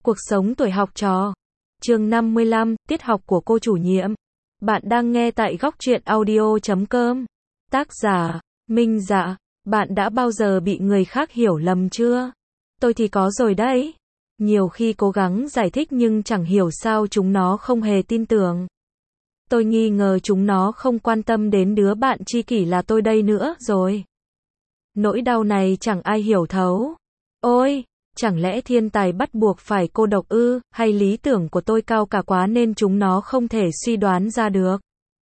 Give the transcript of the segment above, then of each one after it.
Cuộc sống tuổi học trò. Chương 55, tiết học của cô chủ nhiệm. Bạn đang nghe tại góc truyện audio.com. Tác giả, Minh Dạ. Bạn đã bao giờ bị người khác hiểu lầm chưa? Tôi thì có rồi đấy. Nhiều khi cố gắng giải thích nhưng chẳng hiểu sao chúng nó không hề tin tưởng. Tôi nghi ngờ chúng nó không quan tâm đến đứa bạn tri kỷ là tôi đây nữa rồi. Nỗi đau này chẳng ai hiểu thấu. Ôi! Chẳng lẽ thiên tài bắt buộc phải cô độc ư, hay lý tưởng của tôi cao cả quá nên chúng nó không thể suy đoán ra được?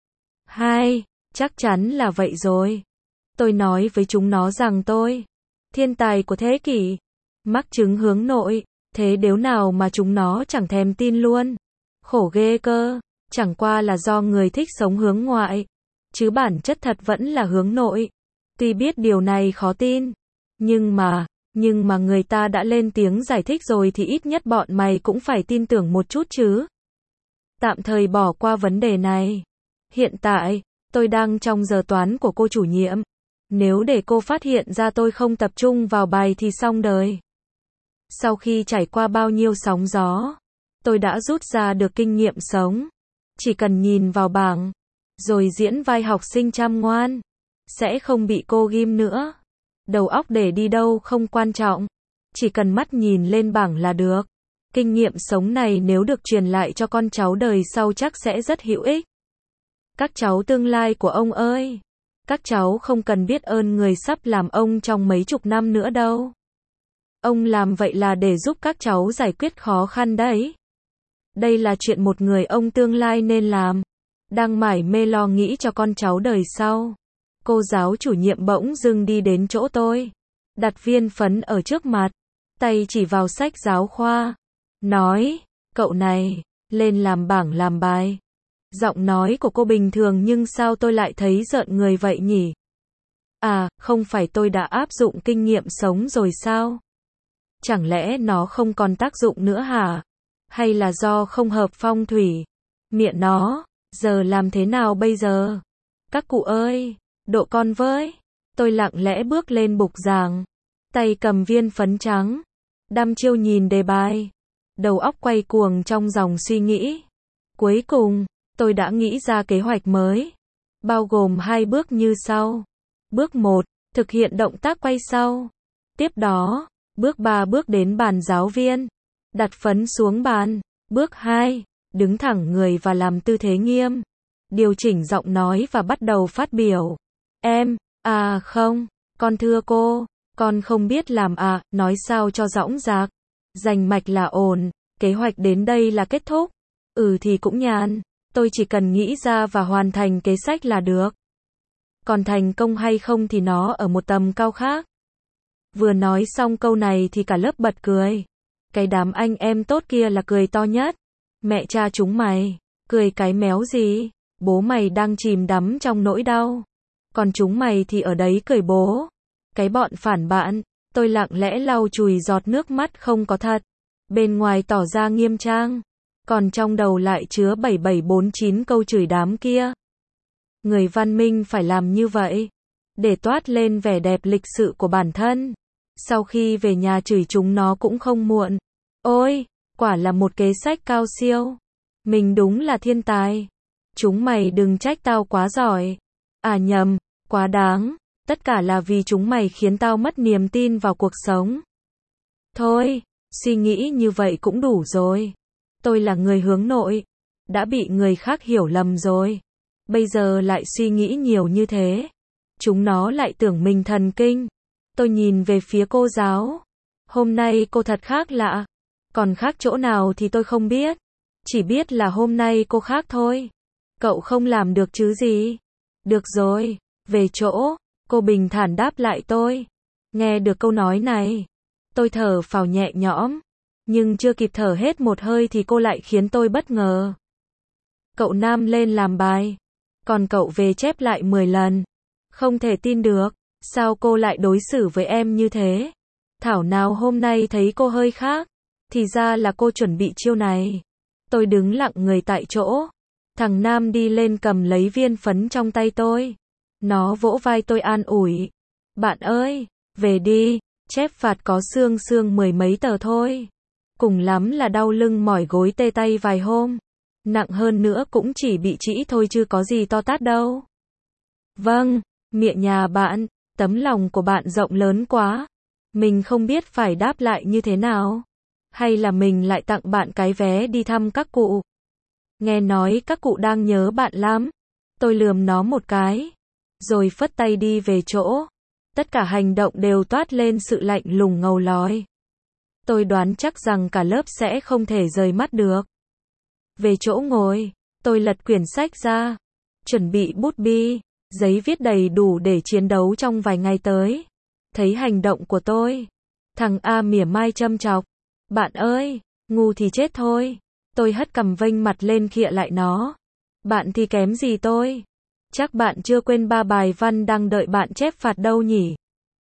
Hai, chắc chắn là vậy rồi. Tôi nói với chúng nó rằng tôi, thiên tài của thế kỷ, mắc chứng hướng nội, thế đếu nào mà chúng nó chẳng thèm tin luôn. Khổ ghê cơ, chẳng qua là do người thích sống hướng ngoại, chứ bản chất thật vẫn là hướng nội. Tuy biết điều này khó tin, nhưng mà người ta đã lên tiếng giải thích rồi thì ít nhất bọn mày cũng phải tin tưởng một chút chứ. Tạm thời bỏ qua vấn đề này. Hiện tại, tôi đang trong giờ toán của cô chủ nhiệm. Nếu để cô phát hiện ra tôi không tập trung vào bài thì xong đời. Sau khi trải qua bao nhiêu sóng gió, tôi đã rút ra được kinh nghiệm sống. Chỉ cần nhìn vào bảng, rồi diễn vai học sinh chăm ngoan, sẽ không bị cô ghim nữa. Đầu óc để đi đâu không quan trọng, chỉ cần mắt nhìn lên bảng là được. Kinh nghiệm sống này nếu được truyền lại cho con cháu đời sau chắc sẽ rất hữu ích. Các cháu tương lai của ông ơi, các cháu không cần biết ơn người sắp làm ông trong mấy chục năm nữa đâu. Ông làm vậy là để giúp các cháu giải quyết khó khăn đấy. Đây là chuyện một người ông tương lai nên làm. Đang mải mê lo nghĩ cho con cháu đời sau, cô giáo chủ nhiệm bỗng dưng đi đến chỗ tôi, đặt viên phấn ở trước mặt, tay chỉ vào sách giáo khoa, nói, cậu này, lên làm bảng làm bài. Giọng nói của cô bình thường nhưng sao tôi lại thấy rợn người vậy nhỉ? À, không phải tôi đã áp dụng kinh nghiệm sống rồi sao? Chẳng lẽ nó không còn tác dụng nữa hả? Hay là do không hợp phong thủy? Mẹ nó, giờ làm thế nào bây giờ? Các cụ ơi! Độ con với. Tôi lặng lẽ bước lên bục giảng, tay cầm viên phấn trắng, đăm chiêu nhìn đề bài, đầu óc quay cuồng trong dòng suy nghĩ. Cuối cùng, tôi đã nghĩ ra kế hoạch mới, bao gồm 2 bước như sau. Bước 1, thực hiện động tác quay sau. Tiếp đó, bước 3 bước đến bàn giáo viên, đặt phấn xuống bàn. Bước 2, đứng thẳng người và làm tư thế nghiêm, điều chỉnh giọng nói và bắt đầu phát biểu. Không, con thưa cô, con không biết làm nói sao cho dõng dạc, rành mạch là ổn, kế hoạch đến đây là kết thúc. Thì cũng nhàn, tôi chỉ cần nghĩ ra và hoàn thành kế sách là được. Còn thành công hay không thì nó ở một tầm cao khác. Vừa nói xong câu này thì cả lớp bật cười. Cái đám anh em tốt kia là cười to nhất. Mẹ cha chúng mày, cười cái méo gì, bố mày đang chìm đắm trong nỗi đau. Còn chúng mày thì ở đấy cười bố. Cái bọn phản bạn, tôi lặng lẽ lau chùi giọt nước mắt không có thật. Bên ngoài tỏ ra nghiêm trang, còn trong đầu lại chứa 7749 câu chửi đám kia. Người văn minh phải làm như vậy, để toát lên vẻ đẹp lịch sự của bản thân. Sau khi về nhà chửi chúng nó cũng không muộn. Ôi, quả là một kế sách cao siêu. Mình đúng là thiên tài. Chúng mày đừng trách tao quá giỏi. Nhầm, quá đáng, tất cả là vì chúng mày khiến tao mất niềm tin vào cuộc sống. Thôi, suy nghĩ như vậy cũng đủ rồi. Tôi là người hướng nội, đã bị người khác hiểu lầm rồi. Bây giờ lại suy nghĩ nhiều như thế. Chúng nó lại tưởng mình thần kinh. Tôi nhìn về phía cô giáo. Hôm nay cô thật khác lạ. Còn khác chỗ nào thì tôi không biết. Chỉ biết là hôm nay cô khác thôi. Cậu không làm được chứ gì. Được rồi, về chỗ, cô bình thản đáp lại tôi. Nghe được câu nói này, tôi thở phào nhẹ nhõm, nhưng chưa kịp thở hết một hơi thì cô lại khiến tôi bất ngờ. Cậu nam lên làm bài, còn cậu về chép lại 10 lần. Không thể tin được, sao cô lại đối xử với em như thế? Thảo nào hôm nay thấy cô hơi khác, thì ra là cô chuẩn bị chiêu này. Tôi đứng lặng người tại chỗ. Thằng nam đi lên cầm lấy viên phấn trong tay tôi. Nó vỗ vai tôi an ủi. Bạn ơi, về đi, chép phạt có xương 10 mấy tờ thôi. cùng lắm là đau lưng mỏi gối tê tay vài hôm. Nặng hơn nữa cũng chỉ bị trĩ thôi chứ có gì to tát đâu. Vâng, mẹ nhà bạn, tấm lòng của bạn rộng lớn quá. Mình không biết phải đáp lại như thế nào. Hay là mình lại tặng bạn cái vé đi thăm các cụ. Nghe nói các cụ đang nhớ bạn lắm. Tôi lườm nó một cái. Rồi phất tay đi về chỗ. Tất cả hành động đều toát lên sự lạnh lùng ngầu lói. Tôi đoán chắc rằng cả lớp sẽ không thể rời mắt được. Về chỗ ngồi, tôi lật quyển sách ra. Chuẩn bị bút bi, giấy viết đầy đủ để chiến đấu trong vài ngày tới. Thấy hành động của tôi. Thằng A mỉa mai châm chọc. Bạn ơi, ngu thì chết thôi. Tôi hất cằm vênh mặt lên khịa lại nó. Bạn thì kém gì tôi? Chắc bạn chưa quên 3 bài văn đang đợi bạn chép phạt đâu nhỉ?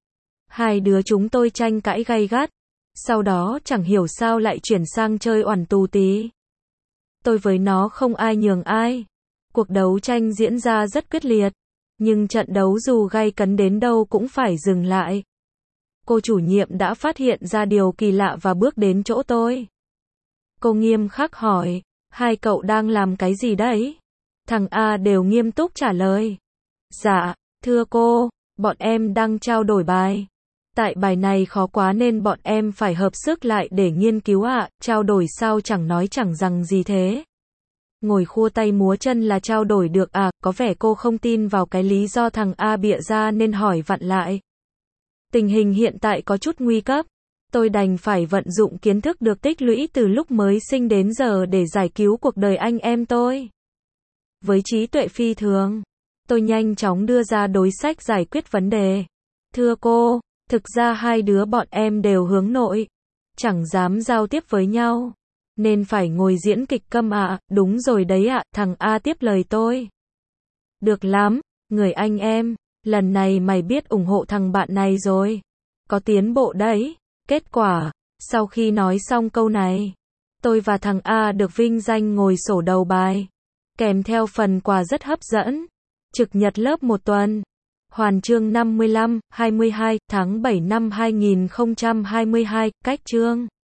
Hai đứa chúng tôi tranh cãi gay gắt. Sau đó chẳng hiểu sao lại chuyển sang chơi oằn tù tí. Tôi với nó không ai nhường ai. Cuộc đấu tranh diễn ra rất quyết liệt. Nhưng trận đấu dù gay cấn đến đâu cũng phải dừng lại. Cô chủ nhiệm đã phát hiện ra điều kỳ lạ và bước đến chỗ tôi. Cô nghiêm khắc hỏi, hai cậu đang làm cái gì đấy? Thằng A đều nghiêm túc trả lời. Dạ, thưa cô, bọn em đang trao đổi bài. Tại bài này khó quá nên bọn em phải hợp sức lại để nghiên cứu ạ. Trao đổi sao chẳng nói chẳng rằng gì thế. Ngồi khua tay múa chân là trao đổi được à? Có vẻ cô không tin vào cái lý do thằng A bịa ra nên hỏi vặn lại. Tình hình hiện tại có chút nguy cấp. Tôi đành phải vận dụng kiến thức được tích lũy từ lúc mới sinh đến giờ để giải cứu cuộc đời anh em tôi. Với trí tuệ phi thường, tôi nhanh chóng đưa ra đối sách giải quyết vấn đề. Thưa cô, thực ra hai đứa bọn em đều hướng nội, chẳng dám giao tiếp với nhau, nên phải ngồi diễn kịch câm ạ. Đúng rồi đấy ạ, thằng A tiếp lời tôi. Được lắm, người anh em, lần này mày biết ủng hộ thằng bạn này rồi. Có tiến bộ đấy. Kết quả, sau khi nói xong câu này, tôi và thằng A được vinh danh ngồi sổ đầu bài, kèm theo phần quà rất hấp dẫn. Trực nhật lớp 1 tuần. Hoàn chương 55, 22, tháng 7 năm 2022, cách chương